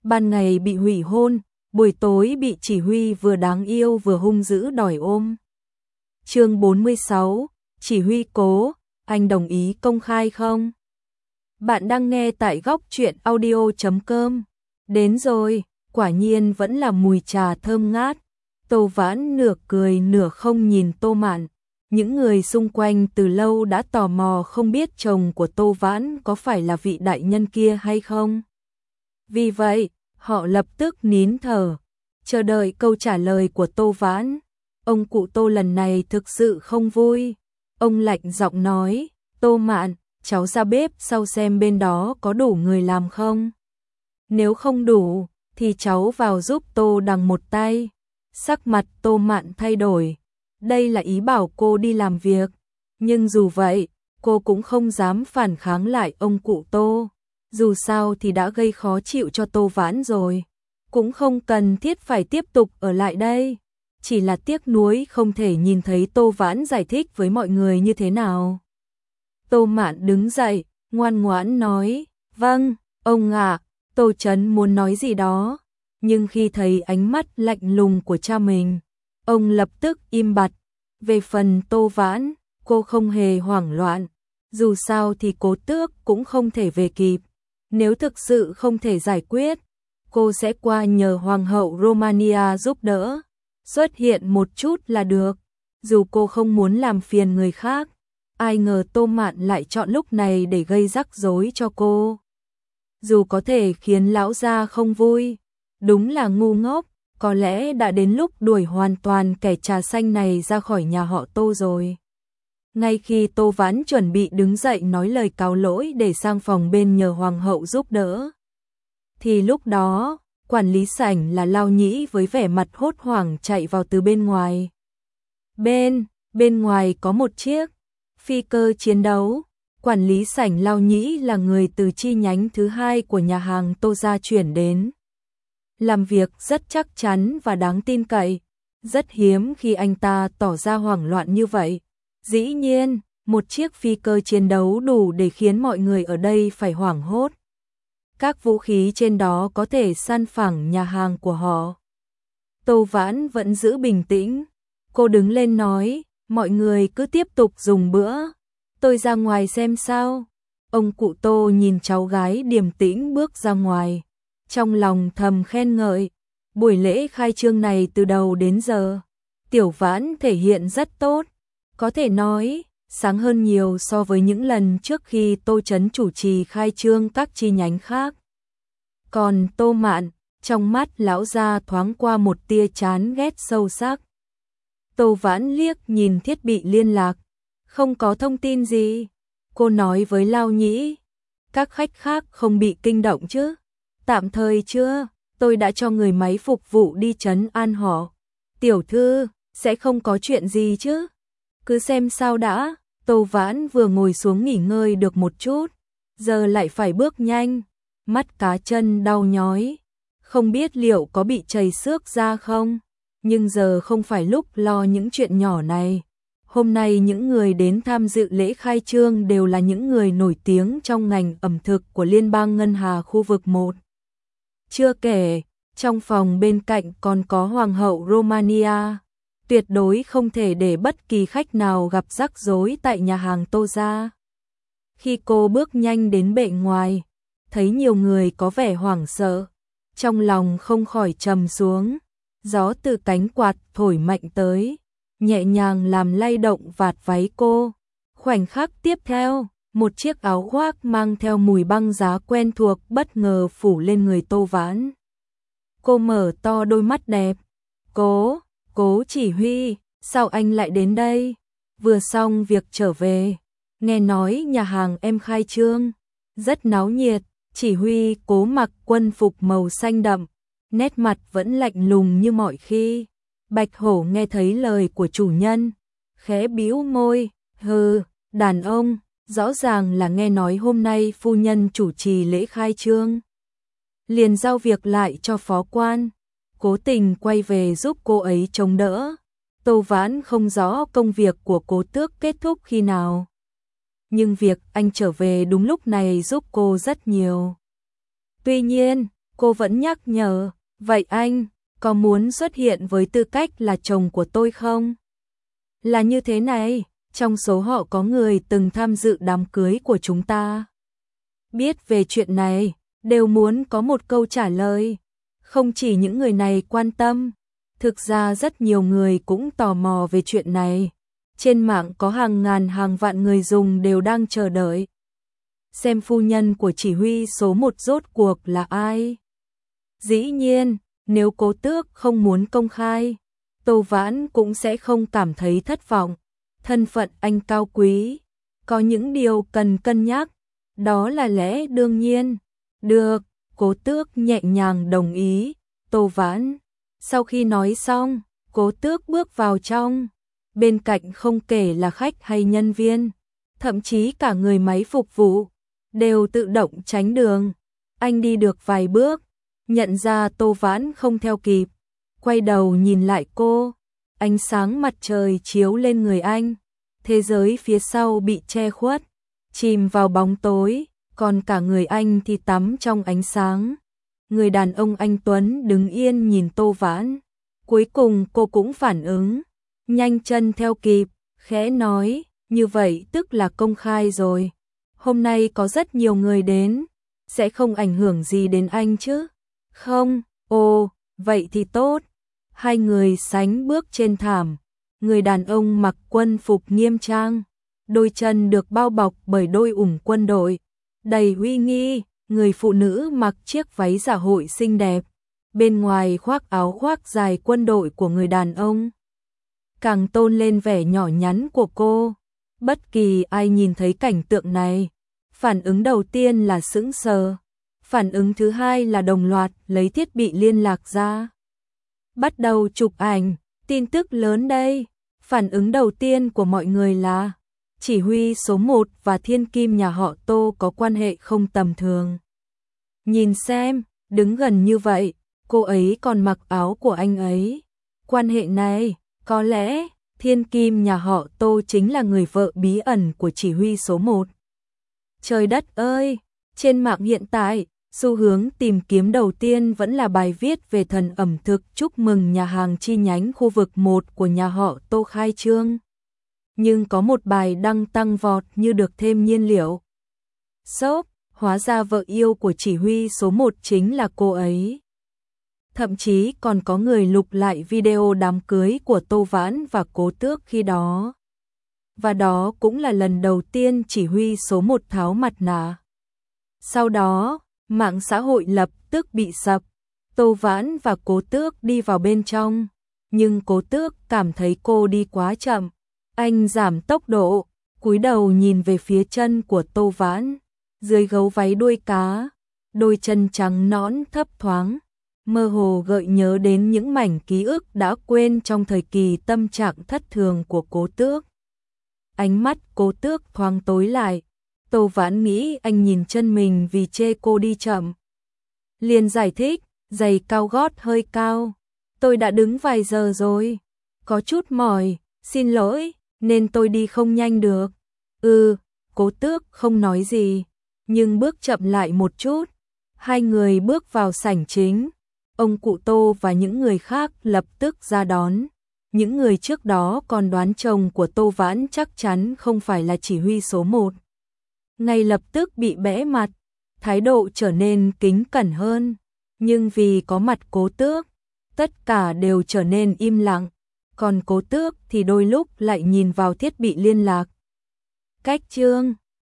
ban ngày bị hủy hôn, buổi tối bị chỉ huy vừa đáng yêu vừa hung dữ đòi ôm. Chương 46, chỉ huy cố, anh đồng ý công khai không? Bạn đang nghe tại góc truyện audio.com. Đến rồi, quả nhiên vẫn là mùi trà thơm ngát. Tô Vãn nửa cười nửa không nhìn Tô Mạn. Những người xung quanh từ lâu đã tò mò không biết chồng của Tô Vãn có phải là vị đại nhân kia hay không. Vì vậy, họ lập tức nín thở, chờ đợi câu trả lời của Tô Vãn. Ông cụ Tô lần này thực sự không vui. Ông lạnh giọng nói, Tô Mạn, cháu ra bếp sau xem bên đó có đủ người làm không. Nếu không đủ, thì cháu vào giúp Tô Đằng một tay. Sắc mặt Tô Mạn thay đổi. Đây là ý bảo cô đi làm việc. Nhưng dù vậy, cô cũng không dám phản kháng lại ông cụ Tô. Dù sao thì đã gây khó chịu cho Tô Vãn rồi. Cũng không cần thiết phải tiếp tục ở lại đây. Chỉ là tiếc nuối không thể nhìn thấy Tô Vãn giải thích với mọi người như thế nào. Tô Mạn đứng dậy, ngoan ngoãn nói, vâng, ông ạ. Tô Chấn muốn nói gì đó, nhưng khi thấy ánh mắt lạnh lùng của cha mình, ông lập tức im bặt. Về phần Tô Vãn, cô không hề hoảng loạn, dù sao thì Cố Tước cũng không thể về kịp. Nếu thực sự không thể giải quyết, cô sẽ qua nhờ Hoàng hậu Romania giúp đỡ, xuất hiện một chút là được, dù cô không muốn làm phiền người khác. Ai ngờ Tô Mạn lại chọn lúc này để gây rắc rối cho cô. Dù có thể khiến lão gia không vui, đúng là ngu ngốc, có lẽ đã đến lúc đuổi hoàn toàn kẻ trà xanh này ra khỏi nhà họ Tô rồi. Ngay khi Tô Vãn chuẩn bị đứng dậy nói lời cáo lỗi để sang phòng bên nhờ Hoàng hậu giúp đỡ, thì lúc đó, quản lý sảnh là Lao Nhĩ với vẻ mặt hốt hoảng chạy vào từ bên ngoài. Bên ngoài có một chiếc phi cơ chiến đấu. Quản lý sảnh Lao Nhĩ là người từ chi nhánh thứ hai của nhà hàng Tô gia chuyển đến. Làm việc rất chắc chắn và đáng tin cậy. Rất hiếm khi anh ta tỏ ra hoảng loạn như vậy. Dĩ nhiên, một chiếc phi cơ chiến đấu đủ để khiến mọi người ở đây phải hoảng hốt. Các vũ khí trên đó có thể san phẳng nhà hàng của họ. Tô Vãn vẫn giữ bình tĩnh. Cô đứng lên nói, mọi người cứ tiếp tục dùng bữa. Tôi ra ngoài xem sao. Ông cụ Tô nhìn cháu gái điềm tĩnh bước ra ngoài. Trong lòng thầm khen ngợi. Buổi lễ khai trương này từ đầu đến giờ, Tiểu Vãn thể hiện rất tốt. Có thể nói, sáng hơn nhiều so với những lần trước khi Tô Chấn chủ trì khai trương các chi nhánh khác. Còn Tô Mạn, trong mắt lão gia thoáng qua một tia chán ghét sâu sắc. Tô Vãn liếc nhìn thiết bị liên lạc. Không có thông tin gì. Cô nói với Lao Nhĩ. Các khách khác không bị kinh động chứ? Tạm thời chưa, tôi đã cho người máy phục vụ đi trấn an họ. Tiểu thư, sẽ không có chuyện gì chứ? Cứ xem sao đã. Tô Vãn vừa ngồi xuống nghỉ ngơi được một chút, giờ lại phải bước nhanh. Mắt cá chân đau nhói. Không biết liệu có bị chảy xước ra không? Nhưng giờ không phải lúc lo những chuyện nhỏ này. Hôm nay những người đến tham dự lễ khai trương đều là những người nổi tiếng trong ngành ẩm thực của Liên bang Ngân Hà khu vực 1. Chưa kể, trong phòng bên cạnh còn có Hoàng hậu Romania. Tuyệt đối không thể để bất kỳ khách nào gặp rắc rối tại nhà hàng Tô gia. Khi cô bước nhanh đến bệ ngoài, thấy nhiều người có vẻ hoảng sợ, trong lòng không khỏi trầm xuống. Gió từ cánh quạt thổi mạnh tới, nhẹ nhàng làm lay động vạt váy cô. Khoảnh khắc tiếp theo, một chiếc áo khoác mang theo mùi băng giá quen thuộc bất ngờ phủ lên người Tô Vãn. Cô mở to đôi mắt đẹp. Cố chỉ huy, sao anh lại đến đây? Vừa xong việc trở về, nghe nói nhà hàng em khai trương, rất náo nhiệt. Chỉ huy Cố mặc quân phục màu xanh đậm, nét mặt vẫn lạnh lùng như mọi khi. Bạch Hổ nghe thấy lời của chủ nhân, khẽ bĩu môi, hừ, đàn ông, rõ ràng là nghe nói hôm nay phu nhân chủ trì lễ khai trương. Liền giao việc lại cho phó quan, Cố Tình quay về giúp cô ấy chống đỡ. Tô Vãn không rõ công việc của Cố Tước kết thúc khi nào, nhưng việc anh trở về đúng lúc này giúp cô rất nhiều. Tuy nhiên, cô vẫn nhắc nhở, vậy anh có muốn xuất hiện với tư cách là chồng của tôi không? Là như thế này, trong số họ có người từng tham dự đám cưới của chúng ta. Biết về chuyện này, đều muốn có một câu trả lời. Không chỉ những người này quan tâm, thực ra rất nhiều người cũng tò mò về chuyện này. Trên mạng có hàng ngàn hàng vạn người dùng đều đang chờ đợi xem phu nhân của chỉ huy số 1 rốt cuộc là ai. Dĩ nhiên, nếu Cố Tước không muốn công khai, Tô Vãn cũng sẽ không cảm thấy thất vọng. Thân phận anh cao quý, có những điều cần cân nhắc, đó là lẽ đương nhiên. Được, Cố Tước nhẹ nhàng đồng ý. Tô Vãn, sau khi nói xong, Cố Tước bước vào trong. Bên cạnh không kể là khách hay nhân viên, thậm chí cả người máy phục vụ, đều tự động tránh đường. Anh đi được vài bước, nhận ra Tô Vãn không theo kịp, quay đầu nhìn lại cô. Ánh sáng mặt trời chiếu lên người anh, thế giới phía sau bị che khuất, chìm vào bóng tối, còn cả người anh thì tắm trong ánh sáng. Người đàn ông anh tuấn đứng yên nhìn Tô Vãn, cuối cùng cô cũng phản ứng, nhanh chân theo kịp, khẽ nói, như vậy tức là công khai rồi. Hôm nay có rất nhiều người đến, sẽ không ảnh hưởng gì đến anh chứ? Không, ồ, vậy thì tốt. Hai người sánh bước trên thảm, người đàn ông mặc quân phục nghiêm trang, đôi chân được bao bọc bởi đôi ủng quân đội, đầy uy nghi, người phụ nữ mặc chiếc váy dạ hội xinh đẹp, bên ngoài khoác áo khoác dài quân đội của người đàn ông, càng tôn lên vẻ nhỏ nhắn của cô. Bất kỳ ai nhìn thấy cảnh tượng này, phản ứng đầu tiên là sững sờ, phản ứng thứ hai là đồng loạt lấy thiết bị liên lạc ra. Bắt đầu chụp ảnh, tin tức lớn đây. Phản ứng đầu tiên của mọi người là chỉ huy số 1 và thiên kim nhà họ Tô có quan hệ không tầm thường. Nhìn xem, đứng gần như vậy, cô ấy còn mặc áo của anh ấy. Quan hệ này, có lẽ thiên kim nhà họ Tô chính là người vợ bí ẩn của chỉ huy số 1. Trời đất ơi, trên mạng hiện tại, xu hướng tìm kiếm đầu tiên vẫn là bài viết về thần ẩm thực chúc mừng nhà hàng chi nhánh khu vực 1 của nhà họ Tô khai trương. Nhưng có một bài đăng tăng vọt như được thêm nhiên liệu. Sốp, hóa ra vợ yêu của chỉ huy số 1 chính là cô ấy. Thậm chí còn có người lục lại video đám cưới của Tô Vãn và Cố Tước khi đó. Và đó cũng là lần đầu tiên chỉ huy số 1 tháo mặt nạ. Sau đó, mạng xã hội lập tức bị sập. Tô Vãn và Cố Tước đi vào bên trong, nhưng Cố Tước cảm thấy cô đi quá chậm. Anh giảm tốc độ, cúi đầu nhìn về phía chân của Tô Vãn, dưới gấu váy đuôi cá, đôi chân trắng nõn thấp thoáng, mơ hồ gợi nhớ đến những mảnh ký ức đã quên trong thời kỳ tâm trạng thất thường của Cố Tước. Ánh mắt Cố Tước thoáng tối lại. Tô Vãn nghĩ anh nhìn chân mình vì chê cô đi chậm. Liền giải thích, giày cao gót hơi cao. Tôi đã đứng vài giờ rồi, có chút mỏi, xin lỗi, nên tôi đi không nhanh được. Cố Tước không nói gì, nhưng bước chậm lại một chút. Hai người bước vào sảnh chính. Ông cụ Tô và những người khác lập tức ra đón. Những người trước đó còn đoán chồng của Tô Vãn chắc chắn không phải là chỉ huy số 1. Ngay lập tức bị bẽ mặt, thái độ trở nên kính cẩn hơn. Nhưng vì có mặt Cố Tước, tất cả đều trở nên im lặng. Còn Cố Tước thì đôi lúc lại nhìn vào thiết bị liên lạc. Cách chương